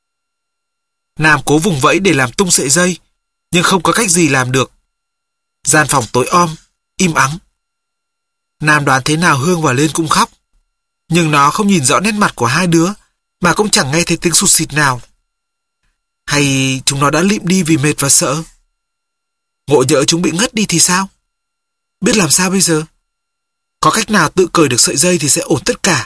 Nam cố vùng vẫy để làm tung sợi dây, nhưng không có cách gì làm được. Gian phòng tối om, im ắng. Nam đoán thế nào Hương và Lên cũng khóc, nhưng nó không nhìn rõ nét mặt của hai đứa, mà cũng chẳng nghe thấy tiếng sụt sịt nào. Hay chúng nó đã lịm đi vì mệt và sợ? Ngộ nhỡ chúng bị ngất đi thì sao? Biết làm sao bây giờ? Có cách nào tự cởi được sợi dây thì sẽ ổn tất cả.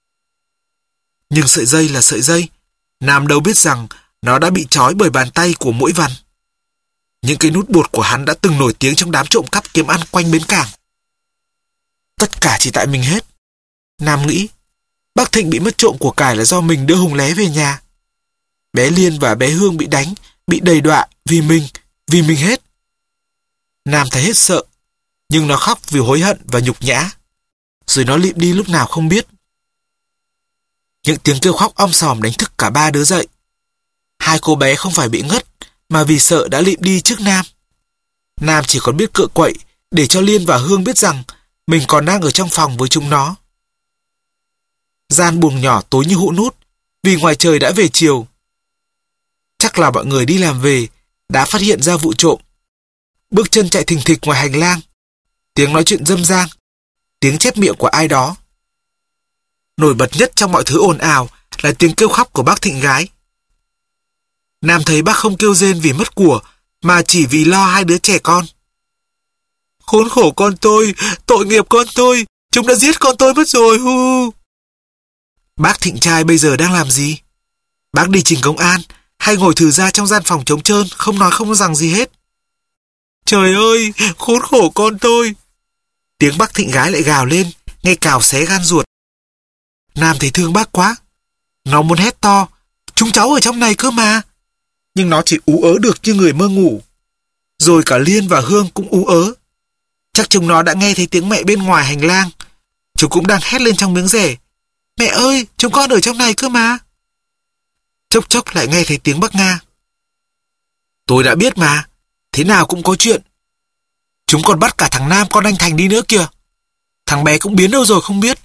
Nhưng sợi dây là sợi dây, Nam đâu biết rằng nó đã bị trói bởi bàn tay của Mũi Văn. Những cái nút bột của hắn đã từng nổi tiếng trong đám trộm cắp kiếm ăn quanh bến cảng. Tất cả chỉ tại mình hết. Nam nghĩ, bác Thịnh bị mất trộm của cải là do mình đưa Hùng Lé về nhà. Bé Liên và bé Hương bị đánh, bị đầy đọa vì mình hết. Nam thấy hết sợ, nhưng nó khóc vì hối hận và nhục nhã. Rồi nó lịm đi lúc nào không biết. Những tiếng kêu khóc om sòm đánh thức cả ba đứa dậy. Hai cô bé không phải bị ngất, mà vì sợ đã lịm đi trước Nam. Nam chỉ còn biết cựa quậy để cho Liên và Hương biết rằng mình còn đang ở trong phòng với chúng nó. Gian buồng nhỏ tối như hũ nút, vì ngoài trời đã về chiều. Chắc là mọi người đi làm về, đã phát hiện ra vụ trộm. Bước chân chạy thình thịch ngoài hành lang, tiếng nói chuyện râm ran, tiếng chép miệng của ai đó. Nổi bật nhất trong mọi thứ ồn ào là tiếng kêu khóc của bác Thịnh gái. Nam thấy bác không kêu rên vì mất của, mà chỉ vì lo hai đứa trẻ con. Khốn khổ con tôi, tội nghiệp con tôi, chúng đã giết con tôi mất rồi. Hu. Bác Thịnh trai bây giờ đang làm gì? Bác đi trình công an hay ngồi thử ra trong gian phòng trống trơn, không nói không rằng gì hết? Trời ơi, khốn khổ con tôi. Tiếng bác Thịnh gái lại gào lên, nghe cào xé gan ruột. Nam thấy thương bác quá. Nó muốn hét to, chúng cháu ở trong này cơ mà. Nhưng nó chỉ ú ớ được như người mơ ngủ. Rồi cả Liên và Hương cũng ú ớ. Chắc chúng nó đã nghe thấy tiếng mẹ bên ngoài hành lang. Chúng cũng đang hét lên trong miếng rẻ. Mẹ ơi, chúng con ở trong này cơ mà. Chốc chốc lại nghe thấy tiếng bác Nga. Tôi đã biết mà, thế nào cũng có chuyện. Chúng còn bắt cả thằng Nam con anh Thành đi nữa kìa. Thằng bé cũng biến đâu rồi không biết.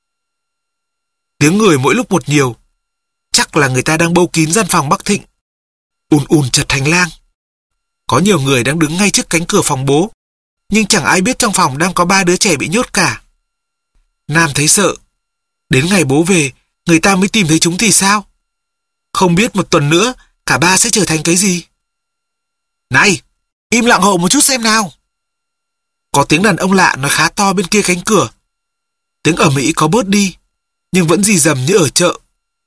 Tiếng người mỗi lúc một nhiều. Chắc là người ta đang bâu kín gian phòng bác Thịnh. Ùn ùn chật hành lang. Có nhiều người đang đứng ngay trước cánh cửa phòng bố, nhưng chẳng ai biết trong phòng đang có ba đứa trẻ bị nhốt cả. Nam thấy sợ. Đến ngày bố về, người ta mới tìm thấy chúng thì sao? Không biết một tuần nữa, cả ba sẽ trở thành cái gì? Này, im lặng hộ một chút xem nào. Có tiếng đàn ông lạ nói khá to bên kia cánh cửa. Tiếng ầm ĩ có bớt đi, nhưng vẫn rì rầm như ở chợ.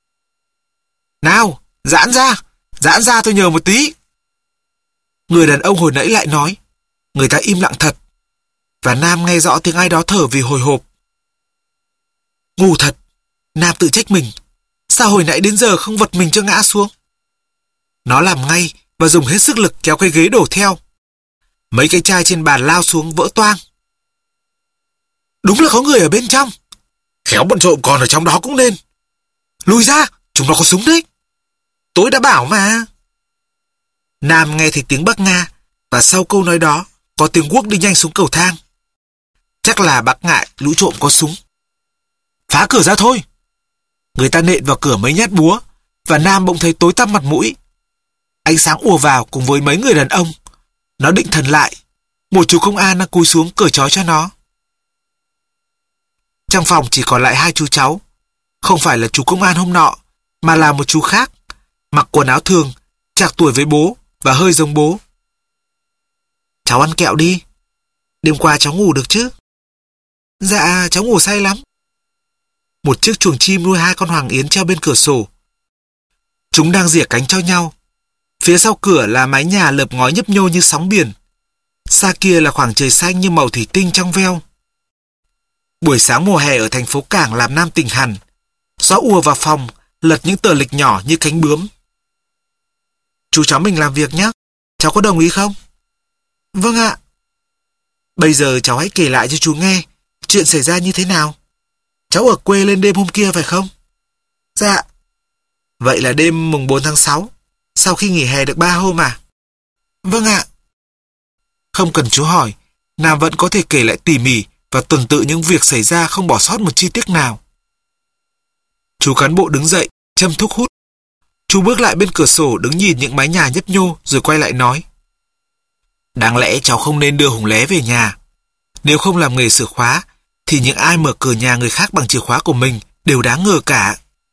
Nào, giãn ra tôi nhờ một tí. Người đàn ông hồi nãy lại nói. Người ta im lặng thật. Và Nam nghe rõ tiếng ai đó thở vì hồi hộp. Ngu thật. Nam tự trách mình. Sao hồi nãy đến giờ không vật mình cho ngã xuống? Nó làm ngay và dùng hết sức lực kéo cái ghế đổ theo. Mấy cái chai trên bàn lao xuống vỡ toang. Đúng là có người ở bên trong. Khéo bọn trộm còn ở trong đó cũng nên. Lùi ra, chúng nó có súng đấy. Tôi đã bảo mà. Nam nghe thấy tiếng bác Nga, và sau câu nói đó có tiếng guốc đi nhanh xuống cầu thang. Chắc là bác ngại lũ trộm có súng. Phá cửa ra thôi. Người ta nện vào cửa mấy nhát búa, và Nam bỗng thấy tối tăm mặt mũi. Ánh sáng ùa vào cùng với mấy người đàn ông. Nó định thần lại. Một chú công an đang cúi xuống cởi trói cho nó. Trong phòng chỉ còn lại hai chú cháu. Không phải là chú công an hôm nọ, mà là một chú khác, mặc quần áo thường, trạc tuổi với bố và hơi giống bố. Cháu ăn kẹo đi. Đêm qua cháu ngủ được chứ? Dạ, cháu ngủ say lắm. Một chiếc chuồng chim nuôi hai con hoàng yến treo bên cửa sổ. Chúng đang rỉa cánh cho nhau. Phía sau cửa là mái nhà lợp ngói nhấp nhô như sóng biển. Xa kia là khoảng trời xanh như màu thủy tinh trong veo. Buổi sáng mùa hè ở thành phố cảng làm Nam tỉnh hẳn. Gió ùa vào phòng, lật những tờ lịch nhỏ như cánh bướm. Chú cháu mình làm việc nhé. Cháu có đồng ý không? Vâng ạ. Bây giờ cháu hãy kể lại cho chú nghe chuyện xảy ra như thế nào. Cháu ở quê lên đêm hôm kia phải không? Dạ. Vậy là đêm mùng 4 tháng 6, sau khi nghỉ hè được 3 hôm à? Vâng ạ. Không cần chú hỏi, Nam vẫn có thể kể lại tỉ mỉ và tuần tự những việc xảy ra không bỏ sót một chi tiết nào. Chú cán bộ đứng dậy, châm thuốc hút. Chú bước lại bên cửa sổ đứng nhìn những mái nhà nhấp nhô rồi quay lại nói. Đáng lẽ cháu không nên đưa Hùng Lé về nhà. Nếu không làm nghề sửa khóa, thì những ai mở cửa nhà người khác bằng chìa khóa của mình đều đáng ngờ cả.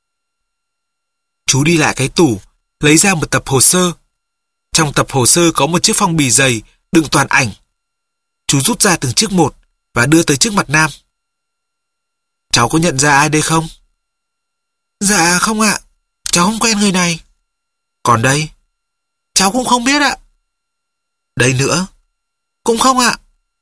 Chú đi lại cái tủ, lấy ra một tập hồ sơ. Trong tập hồ sơ có một chiếc phong bì dày đựng toàn ảnh. Chú rút ra từng chiếc một và đưa tới trước mặt Nam. Cháu có nhận ra ai đây không? Dạ không ạ, cháu không quen người này. Còn đây? Cháu cũng không biết ạ. Đây nữa? Cũng không ạ.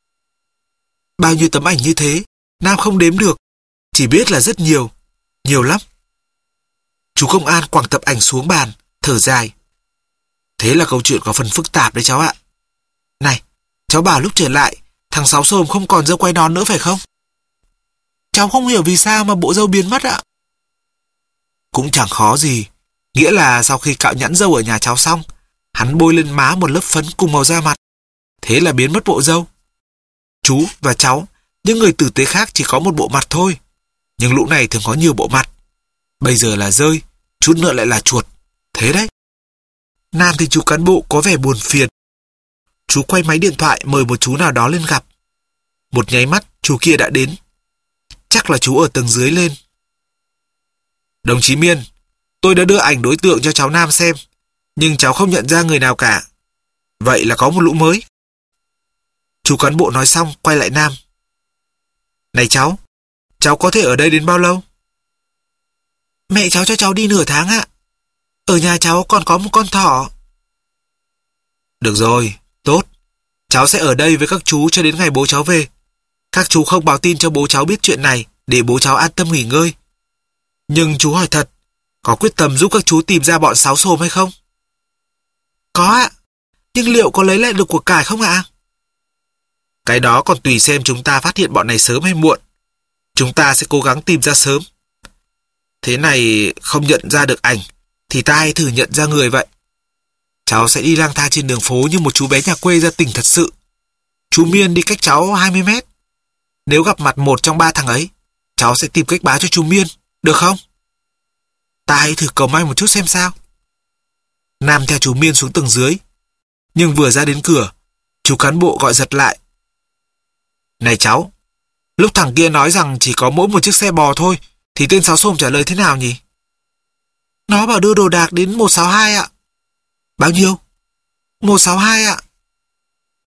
Bao nhiêu tấm ảnh như thế, Nam không đếm được, chỉ biết là rất nhiều, nhiều lắm. Chú công an quẳng tập ảnh xuống bàn, thở dài. Thế là câu chuyện có phần phức tạp đấy cháu ạ. Này, cháu bảo lúc trở lại, thằng Sáu Xồm không còn dâu quay nón nữa phải không? Cháu không hiểu vì sao mà bộ dâu biến mất ạ. Cũng chẳng khó gì, nghĩa là sau khi cạo nhẵn dâu ở nhà cháu xong, hắn bôi lên má một lớp phấn cùng màu da mặt. Thế là biến mất bộ dâu. Chú và cháu, những người tử tế khác chỉ có một bộ mặt thôi. Nhưng lũ này thường có nhiều bộ mặt. Bây giờ là rơi, chút nữa lại là chuột. Thế đấy. Nam thì chú cán bộ có vẻ buồn phiền. Chú quay máy điện thoại mời một chú nào đó lên gặp. Một nháy mắt, chú kia đã đến. Chắc là chú ở tầng dưới lên. Đồng chí Miên, tôi đã đưa ảnh đối tượng cho cháu Nam xem, nhưng cháu không nhận ra người nào cả. Vậy là có một lũ mới. Chú cán bộ nói xong quay lại Nam. Này cháu có thể ở đây đến bao lâu? Mẹ cháu cho cháu đi nửa tháng ạ. Ở nhà cháu còn có một con thỏ. Được rồi, tốt. Cháu sẽ ở đây với các chú cho đến ngày bố cháu về. Các chú không báo tin cho bố cháu biết chuyện này để bố cháu an tâm nghỉ ngơi. Nhưng chú hỏi thật, có quyết tâm giúp các chú tìm ra bọn Sáu Xồm hay không? Có ạ. Nhưng liệu có lấy lại được của cải không ạ? Cái đó còn tùy xem chúng ta phát hiện bọn này sớm hay muộn. Chúng ta sẽ cố gắng tìm ra sớm. Thế này không nhận ra được ảnh thì ta hãy thử nhận ra người vậy. Cháu sẽ đi lang thang trên đường phố như một chú bé nhà quê ra tỉnh thật sự. Chú Miên đi cách cháu 20 mét. Nếu gặp mặt một trong 3 thằng ấy, cháu sẽ tìm cách báo cho chú Miên, được không? Ta hãy thử cầu may một chút xem sao. Nam theo chú Miên xuống tầng dưới. Nhưng vừa ra đến cửa, chú cán bộ gọi giật lại. Này cháu, lúc thằng kia nói rằng chỉ có mỗi một chiếc xe bò thôi, thì tên Sáu Xồm trả lời thế nào nhỉ? Nó bảo đưa đồ đạc đến 162 ạ. Bao nhiêu? 162 ạ.